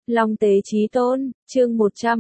Long Tế Chí Tôn, chương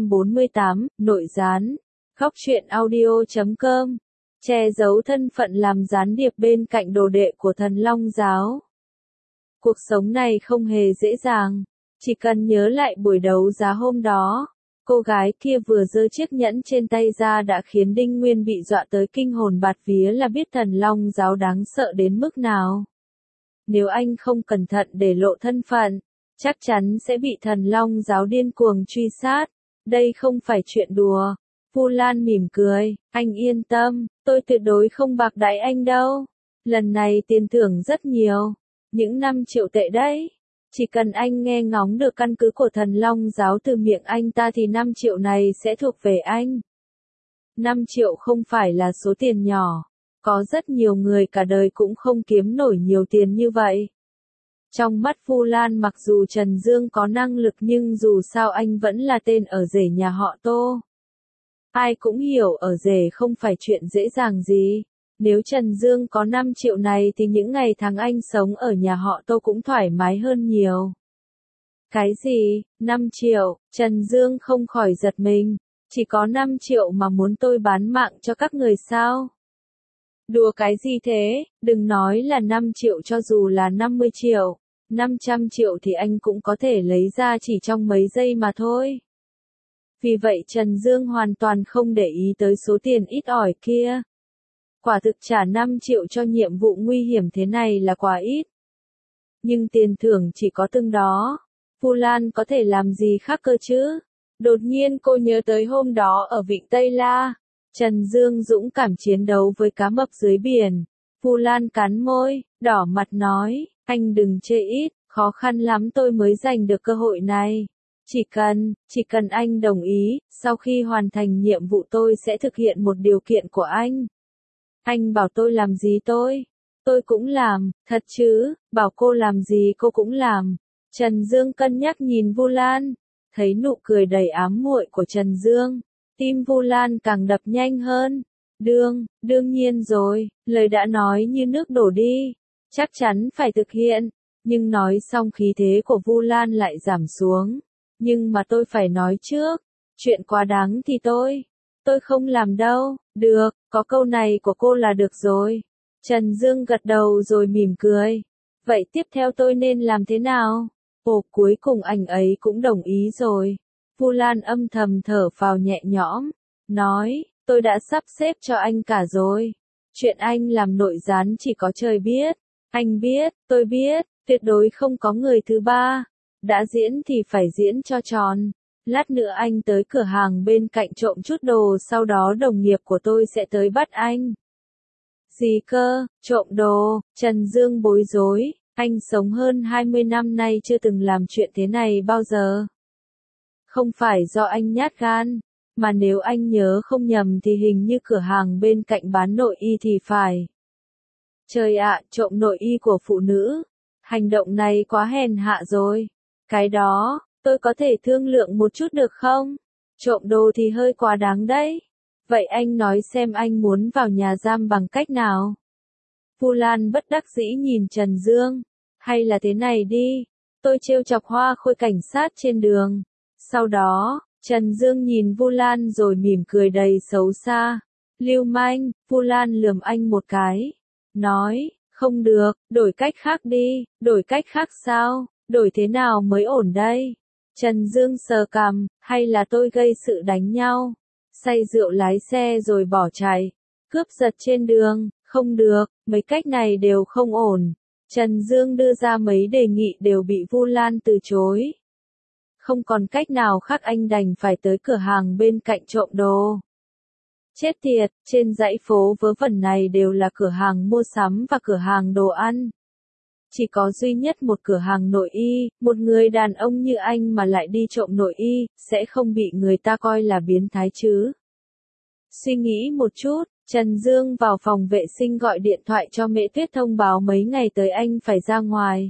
148, nội gián. Góc truyện audio.com. Che giấu thân phận làm gián điệp bên cạnh đồ đệ của Thần Long giáo. Cuộc sống này không hề dễ dàng. Chỉ cần nhớ lại buổi đấu giá hôm đó, cô gái kia vừa giơ chiếc nhẫn trên tay ra đã khiến Đinh Nguyên bị dọa tới kinh hồn bạt vía, là biết Thần Long giáo đáng sợ đến mức nào. Nếu anh không cẩn thận để lộ thân phận, chắc chắn sẽ bị Thần Long giáo điên cuồng truy sát. Đây không phải chuyện đùa. Vu Lan mỉm cười, anh yên tâm, tôi tuyệt đối không bạc đãi anh đâu. Lần này tiền thưởng rất nhiều, những 5 triệu tệ đấy. Chỉ cần anh nghe ngóng được căn cứ của Thần Long giáo từ miệng anh ta thì 5 triệu này sẽ thuộc về anh. 5 triệu không phải là số tiền nhỏ. Có rất nhiều người cả đời cũng không kiếm nổi nhiều tiền như vậy. Trong mắt Vu Lan, mặc dù Trần Dương có năng lực nhưng dù sao anh vẫn là tên ở rể nhà họ Tô. Ai cũng hiểu ở rể không phải chuyện dễ dàng gì. Nếu Trần Dương có 5 triệu này thì những ngày tháng anh sống ở nhà họ Tô cũng thoải mái hơn nhiều. Cái gì, 5 triệu, Trần Dương không khỏi giật mình. Chỉ có 5 triệu mà muốn tôi bán mạng cho các người sao? Đùa cái gì thế, đừng nói là 5 triệu, cho dù là 50 triệu, 500 triệu thì anh cũng có thể lấy ra chỉ trong mấy giây mà thôi. Vì vậy Trần Dương hoàn toàn không để ý tới số tiền ít ỏi kia. Quả thực trả 5 triệu cho nhiệm vụ nguy hiểm thế này là quá ít. Nhưng tiền thưởng chỉ có từng đó. Vu Lan có thể làm gì khác cơ chứ? Đột nhiên cô nhớ tới hôm đó ở Vịnh Tây La. Trần Dương dũng cảm chiến đấu với cá mập dưới biển. Vu Lan cắn môi, đỏ mặt nói, anh đừng chê ít, khó khăn lắm tôi mới giành được cơ hội này. Chỉ cần anh đồng ý, sau khi hoàn thành nhiệm vụ tôi sẽ thực hiện một điều kiện của anh. Anh bảo tôi làm gì tôi cũng làm, thật chứ, bảo cô làm gì cô cũng làm. Trần Dương cân nhắc nhìn Vu Lan, thấy nụ cười đầy ám muội của Trần Dương. Tim Vu Lan càng đập nhanh hơn. Đương nhiên rồi, lời đã nói như nước đổ đi. Chắc chắn phải thực hiện. Nhưng nói xong khí thế của Vu Lan lại giảm xuống. Nhưng mà tôi phải nói trước. Chuyện quá đáng thì tôi không làm đâu. Được, có câu này của cô là được rồi. Trần Dương gật đầu rồi mỉm cười. Vậy tiếp theo tôi nên làm thế nào? Ồ, cuối cùng anh ấy cũng đồng ý rồi. Vu Lan âm thầm thở phào nhẹ nhõm, nói, tôi đã sắp xếp cho anh cả rồi. Chuyện anh làm nội gián chỉ có trời biết. Anh biết, tôi biết, tuyệt đối không có người thứ ba. Đã diễn thì phải diễn cho tròn. Lát nữa anh tới cửa hàng bên cạnh trộm chút đồ, sau đó đồng nghiệp của tôi sẽ tới bắt anh. Gì cơ, trộm đồ? Trần Dương bối rối, anh sống hơn 20 năm nay chưa từng làm chuyện thế này bao giờ. Không phải do anh nhát gan, mà nếu anh nhớ không nhầm thì hình như cửa hàng bên cạnh bán nội y thì phải. Trời ạ, trộm nội y của phụ nữ. Hành động này quá hèn hạ rồi. Cái đó, tôi có thể thương lượng một chút được không? Trộm đồ thì hơi quá đáng đấy. Vậy anh nói xem anh muốn vào nhà giam bằng cách nào? Vu Lan bất đắc dĩ nhìn Trần Dương. Hay là thế này đi, tôi trêu chọc Hoa Khôi cảnh sát trên đường. Sau đó, Trần Dương nhìn Vu Lan rồi mỉm cười đầy xấu xa. Lưu manh, Vu Lan lườm anh một cái. Nói, không được, đổi cách khác đi. Đổi cách khác sao? Đổi thế nào mới ổn đây? Trần Dương sờ cằm, hay là tôi gây sự đánh nhau? Say rượu lái xe rồi bỏ chạy. Cướp giật trên đường, không được, mấy cách này đều không ổn. Trần Dương đưa ra mấy đề nghị đều bị Vu Lan từ chối. Không còn cách nào khác, anh đành phải tới cửa hàng bên cạnh trộm đồ. Chết tiệt, trên dãy phố vớ vẩn này đều là cửa hàng mua sắm và cửa hàng đồ ăn. Chỉ có duy nhất một cửa hàng nội y, một người đàn ông như anh mà lại đi trộm nội y, sẽ không bị người ta coi là biến thái chứ. Suy nghĩ một chút, Trần Dương vào phòng vệ sinh gọi điện thoại cho Mễ Tuyết thông báo mấy ngày tới anh phải ra ngoài.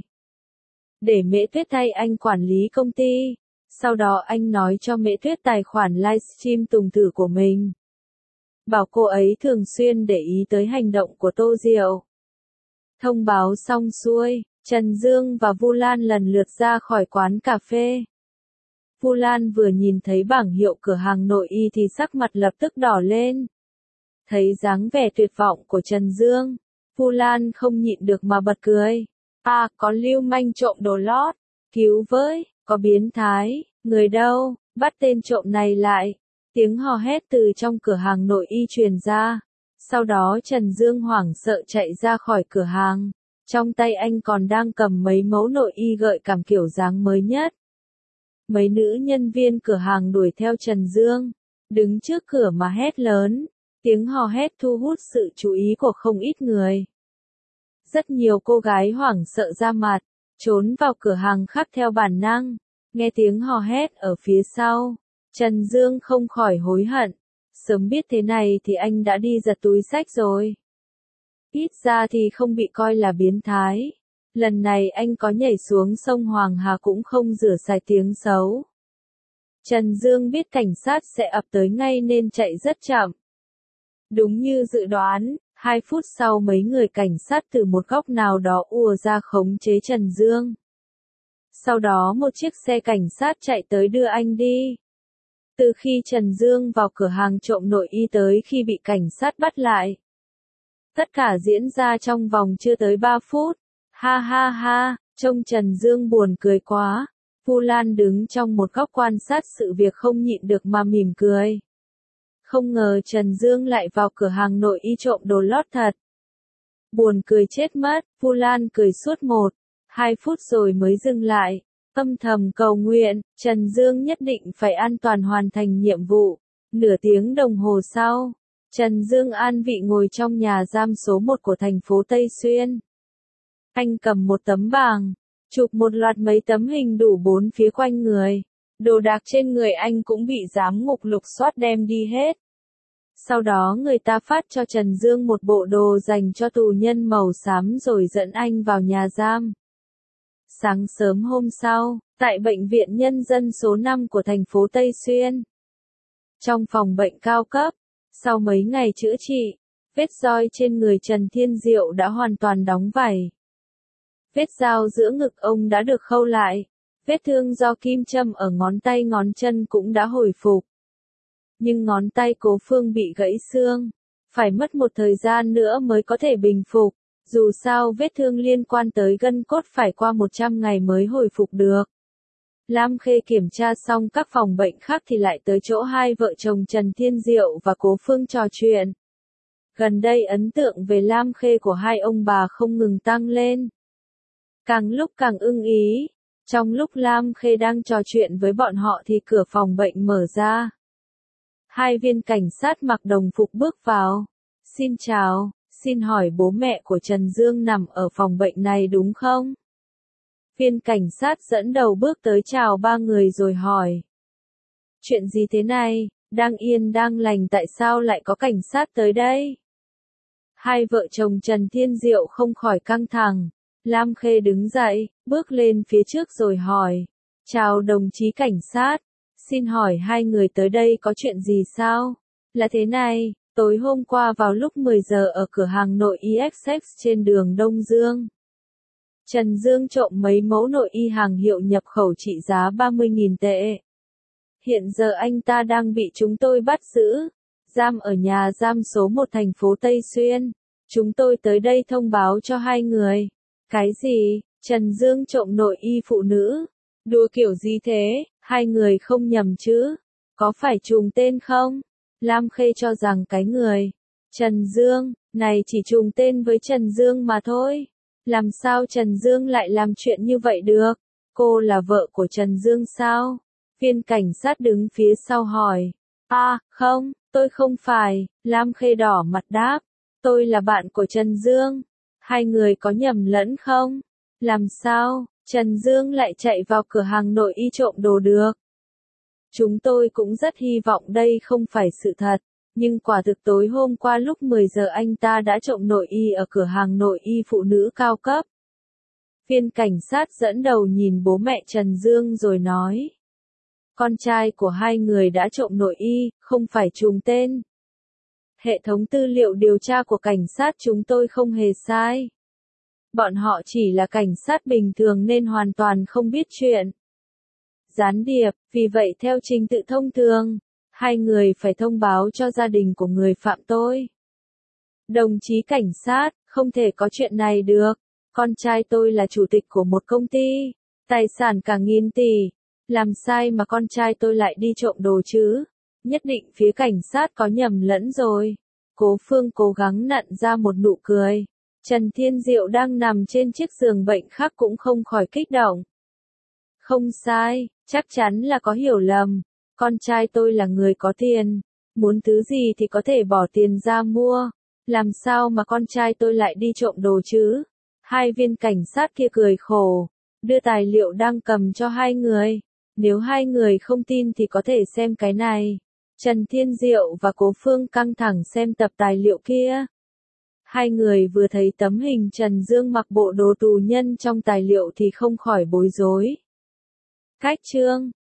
Để Mễ Tuyết thay anh quản lý công ty. Sau đó anh nói cho Mễ Tuyết tài khoản livestream Tùng Tử của mình. Bảo cô ấy thường xuyên để ý tới hành động của Tô Diệu. Thông báo xong xuôi, Trần Dương và Vu Lan lần lượt ra khỏi quán cà phê. Vu Lan vừa nhìn thấy bảng hiệu cửa hàng nội y thì sắc mặt lập tức đỏ lên. Thấy dáng vẻ tuyệt vọng của Trần Dương, Vu Lan không nhịn được mà bật cười. À, có lưu manh trộm đồ lót, cứu với, có biến thái, người đâu, bắt tên trộm này lại. Tiếng hò hét từ trong cửa hàng nội y truyền ra. Sau đó Trần Dương hoảng sợ chạy ra khỏi cửa hàng. Trong tay anh còn đang cầm mấy mẫu nội y gợi cảm kiểu dáng mới nhất. Mấy nữ nhân viên cửa hàng đuổi theo Trần Dương, đứng trước cửa mà hét lớn. Tiếng hò hét thu hút sự chú ý của không ít người. Rất nhiều cô gái hoảng sợ ra mặt, trốn vào cửa hàng khác theo bản năng. Nghe tiếng hò hét ở phía sau, Trần Dương không khỏi hối hận. Sớm biết thế này thì anh đã đi giật túi xách rồi. Ít ra thì không bị coi là biến thái. Lần này anh có nhảy xuống sông Hoàng Hà cũng không rửa sạch tiếng xấu. Trần Dương biết cảnh sát sẽ ập tới ngay nên chạy rất chậm. Đúng như dự đoán, 2 phút sau mấy người cảnh sát từ một góc nào đó ùa ra khống chế Trần Dương. Sau đó một chiếc xe cảnh sát chạy tới đưa anh đi. Từ khi Trần Dương vào cửa hàng trộm nội y tới khi bị cảnh sát bắt lại. Tất cả diễn ra trong vòng chưa tới 3 phút. Ha ha ha, trông Trần Dương buồn cười quá. Vu Lan đứng trong một góc quan sát sự việc không nhịn được mà mỉm cười. Không ngờ Trần Dương lại vào cửa hàng nội y trộm đồ lót thật. Buồn cười chết mất, Vu Lan cười suốt 1-2 phút rồi mới dừng lại. Âm thầm cầu nguyện, Trần Dương nhất định phải an toàn hoàn thành nhiệm vụ. Nửa tiếng đồng hồ sau, Trần Dương an vị ngồi trong nhà giam số 1 của thành phố Tây Xuyên. Anh cầm một tấm bảng, chụp một loạt mấy tấm hình đủ 4 phía quanh người. Đồ đạc trên người anh cũng bị giám ngục lục soát đem đi hết. Sau đó người ta phát cho Trần Dương một bộ đồ dành cho tù nhân màu xám rồi dẫn anh vào nhà giam. Sáng sớm hôm sau, tại Bệnh viện Nhân dân số 5 của thành phố Tây Xuyên. Trong phòng bệnh cao cấp, sau mấy ngày chữa trị, vết roi trên người Trần Thiên Diệu đã hoàn toàn đóng vảy. Vết dao giữa ngực ông đã được khâu lại. Vết thương do kim châm ở ngón tay ngón chân cũng đã hồi phục. Nhưng ngón tay Cố Phương bị gãy xương. Phải mất một thời gian nữa mới có thể bình phục. Dù sao vết thương liên quan tới gân cốt phải qua 100 ngày mới hồi phục được. Lam Khê kiểm tra xong các phòng bệnh khác thì lại tới chỗ hai vợ chồng Trần Thiên Diệu và Cố Phương trò chuyện. Gần đây ấn tượng về Lam Khê của hai ông bà không ngừng tăng lên. Càng lúc càng ưng ý. Trong lúc Lam Khê đang trò chuyện với bọn họ thì cửa phòng bệnh mở ra. Hai viên cảnh sát mặc đồng phục bước vào. Xin chào, xin hỏi bố mẹ của Trần Dương nằm ở phòng bệnh này đúng không? Viên cảnh sát dẫn đầu bước tới chào ba người rồi hỏi. Chuyện gì thế này, đang yên đang lành tại sao lại có cảnh sát tới đây? Hai vợ chồng Trần Thiên Diệu không khỏi căng thẳng. Lam Khê đứng dậy, bước lên phía trước rồi hỏi. Chào đồng chí cảnh sát, xin hỏi hai người tới đây có chuyện gì sao? Là thế này, tối hôm qua vào lúc 10 giờ ở cửa hàng nội y Essex trên đường Đông Dương. Trần Dương trộm mấy mẫu nội y hàng hiệu nhập khẩu trị giá 30.000 tệ. Hiện giờ anh ta đang bị chúng tôi bắt giữ, giam ở nhà giam số 1 thành phố Tây Xuyên. Chúng tôi tới đây thông báo cho hai người. Cái gì? Trần Dương trộm nội y phụ nữ? Đùa kiểu gì thế? Hai người không nhầm chứ? Có phải trùng tên không? Lam Khê cho rằng cái người Trần Dương này chỉ trùng tên với Trần Dương mà thôi. Làm sao Trần Dương lại làm chuyện như vậy được? Cô là vợ của Trần Dương sao? Viên cảnh sát đứng phía sau hỏi. À, không, tôi không phải. Lam Khê đỏ mặt đáp. Tôi là bạn của Trần Dương. Hai người có nhầm lẫn không? Làm sao, Trần Dương lại chạy vào cửa hàng nội y trộm đồ được? Chúng tôi cũng rất hy vọng đây không phải sự thật, nhưng quả thực tối hôm qua lúc 10 giờ anh ta đã trộm nội y ở cửa hàng nội y phụ nữ cao cấp. Viên cảnh sát dẫn đầu nhìn bố mẹ Trần Dương rồi nói. Con trai của hai người đã trộm nội y, không phải trùng tên. Hệ thống tư liệu điều tra của cảnh sát chúng tôi không hề sai. Bọn họ chỉ là cảnh sát bình thường nên hoàn toàn không biết chuyện. gián điệp, vì vậy theo trình tự thông thường, hai người phải thông báo cho gia đình của người phạm tội. Đồng chí cảnh sát, không thể có chuyện này được. Con trai tôi là chủ tịch của một công ty, tài sản cả nghìn tỷ. Làm sai mà con trai tôi lại đi trộm đồ chứ? Nhất định phía cảnh sát có nhầm lẫn rồi. Cố Phương cố gắng nặn ra một nụ cười. Trần Thiên Diệu đang nằm trên chiếc giường bệnh khác cũng không khỏi kích động. Không sai, chắc chắn là có hiểu lầm. Con trai tôi là người có tiền. Muốn thứ gì thì có thể bỏ tiền ra mua. Làm sao mà con trai tôi lại đi trộm đồ chứ? Hai viên cảnh sát kia cười khổ, đưa tài liệu đang cầm cho hai người. Nếu hai người không tin thì có thể xem cái này. Trần Thiên Diệu và Cố Phương căng thẳng xem tập tài liệu kia. Hai người vừa thấy tấm hình Trần Dương mặc bộ đồ tù nhân trong tài liệu thì không khỏi bối rối. Cách chương